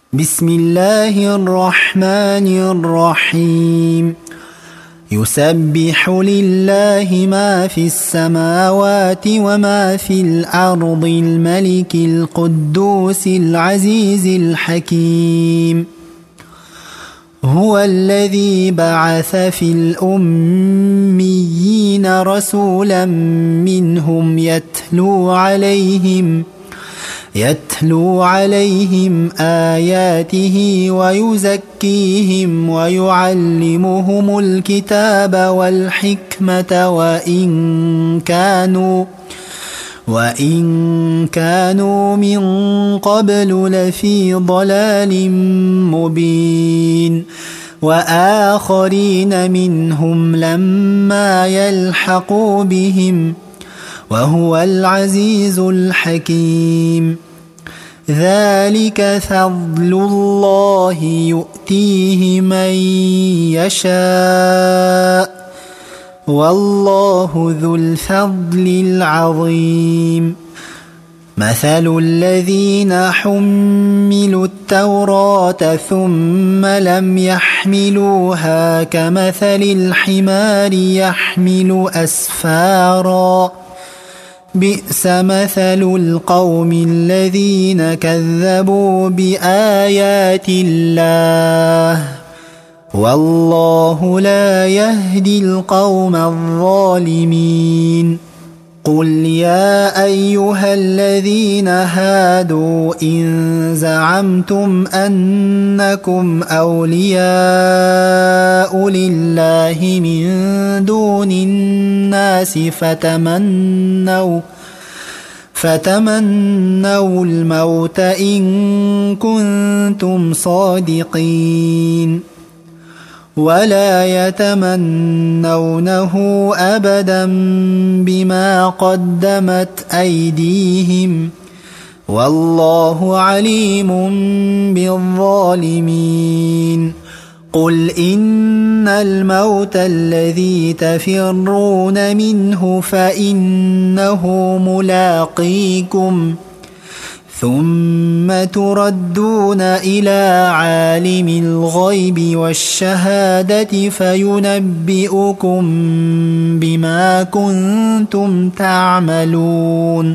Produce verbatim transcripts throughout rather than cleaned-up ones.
بسم الله الرحمن الرحيم. يسبح لله ما في السماوات وما في الأرض الملك القدوس العزيز الحكيم. هو الذي بعث في الأميين رسولا منهم يتلو عليهم يتلو عليهم آياته ويزكيهم ويعلمهم الكتاب والحكمة وإن كانوا وإن كانوا من قبل لفي ضلال مبين، وآخرين منهم لما يلحقوا بهم، وهو العزيز الحكيم. ذلك فضل الله يؤتيه من يشاء، والله ذو الفضل العظيم. مثل الذين حملوا التوراة ثم لم يحملوها كمثل الحمار يحمل أسفارا، بئس مثل القوم الذين كذبوا بآيات الله، والله لا يهدي القوم الظالمين. قل يا أيها الذين هادوا إن زعمتم أنكم أولياء لله من دون الناس فتمنوا فتمنوا الموت إن كنتم صادقين، ولا يتمنونه أبدا بما قدمت أيديهم، والله عليم بالظالمين. قل إن الموت الذي تفرون منه فإنه ملاقيكم، ثم تردون إلى عالم الغيب والشهادة فينبئكم بما كنتم تعملون.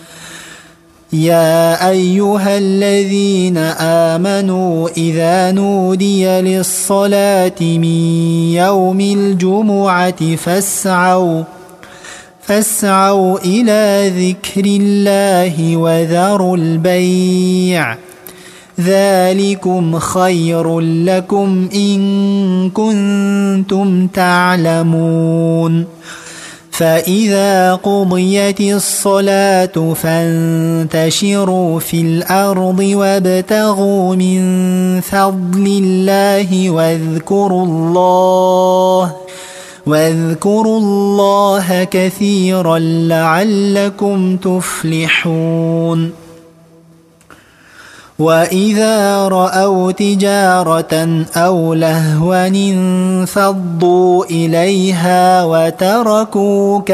يا أيها الذين آمنوا إذا نودي للصلاة من يوم الجمعة فاسعوا فاسعوا إلى ذكر الله وذروا البيع، ذلكم خير لكم إن كنتم تعلمون. فإذا قضيت الصلاة فانتشروا في الأرض وابتغوا من فضل الله واذكروا الله واذكروا الله كثيرا لعلكم تفلحون. وإذا رأوا تجارة أو لهوا انفضوا إليها وتركوك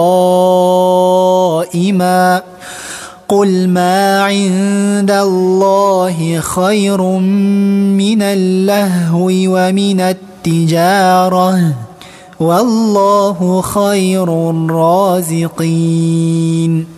قائما، قل ما عند الله خير من اللهو ومن التجارة، والله خير الرازقين.